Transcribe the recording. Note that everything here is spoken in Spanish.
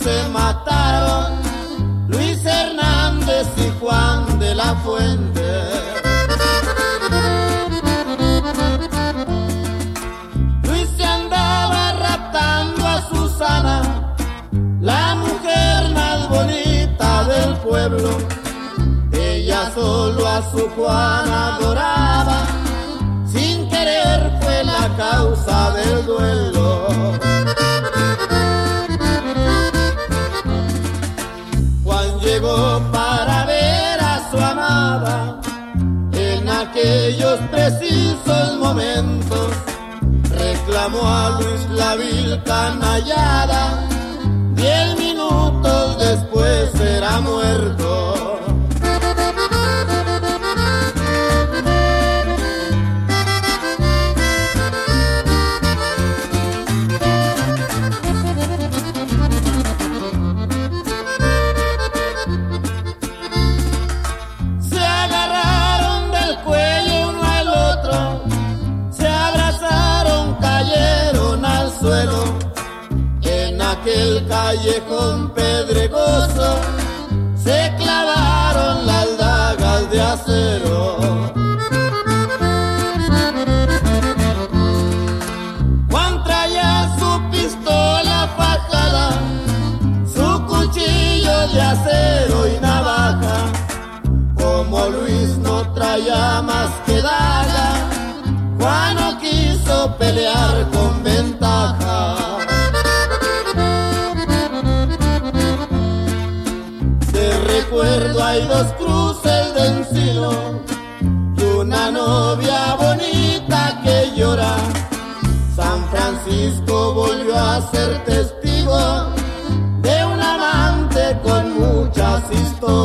se mataron Luis Hernández y Juan de la Fuente. Luis se andaba raptando a Susana, la mujer más bonita del pueblo. Ella solo a su Juan adoraba, sin querer fue la causa del duelo. Juan llegó para ver a su amada, en aquellos precisos momentos reclamó a Luis la vil canallada, 10 minutos después será muerto. En aquel callejón pedregoso se clavaron las dagas de acero. Juan traía su pistola fajada, su cuchillo de acero y navaja. Como Luis no traía más que daga, Juan no quiso pelear con ventaja. De recuerdo hay 2 cruces de encino y una novia bonita que llora. San Francisco volvió a ser testigo de un amante con muchas historias.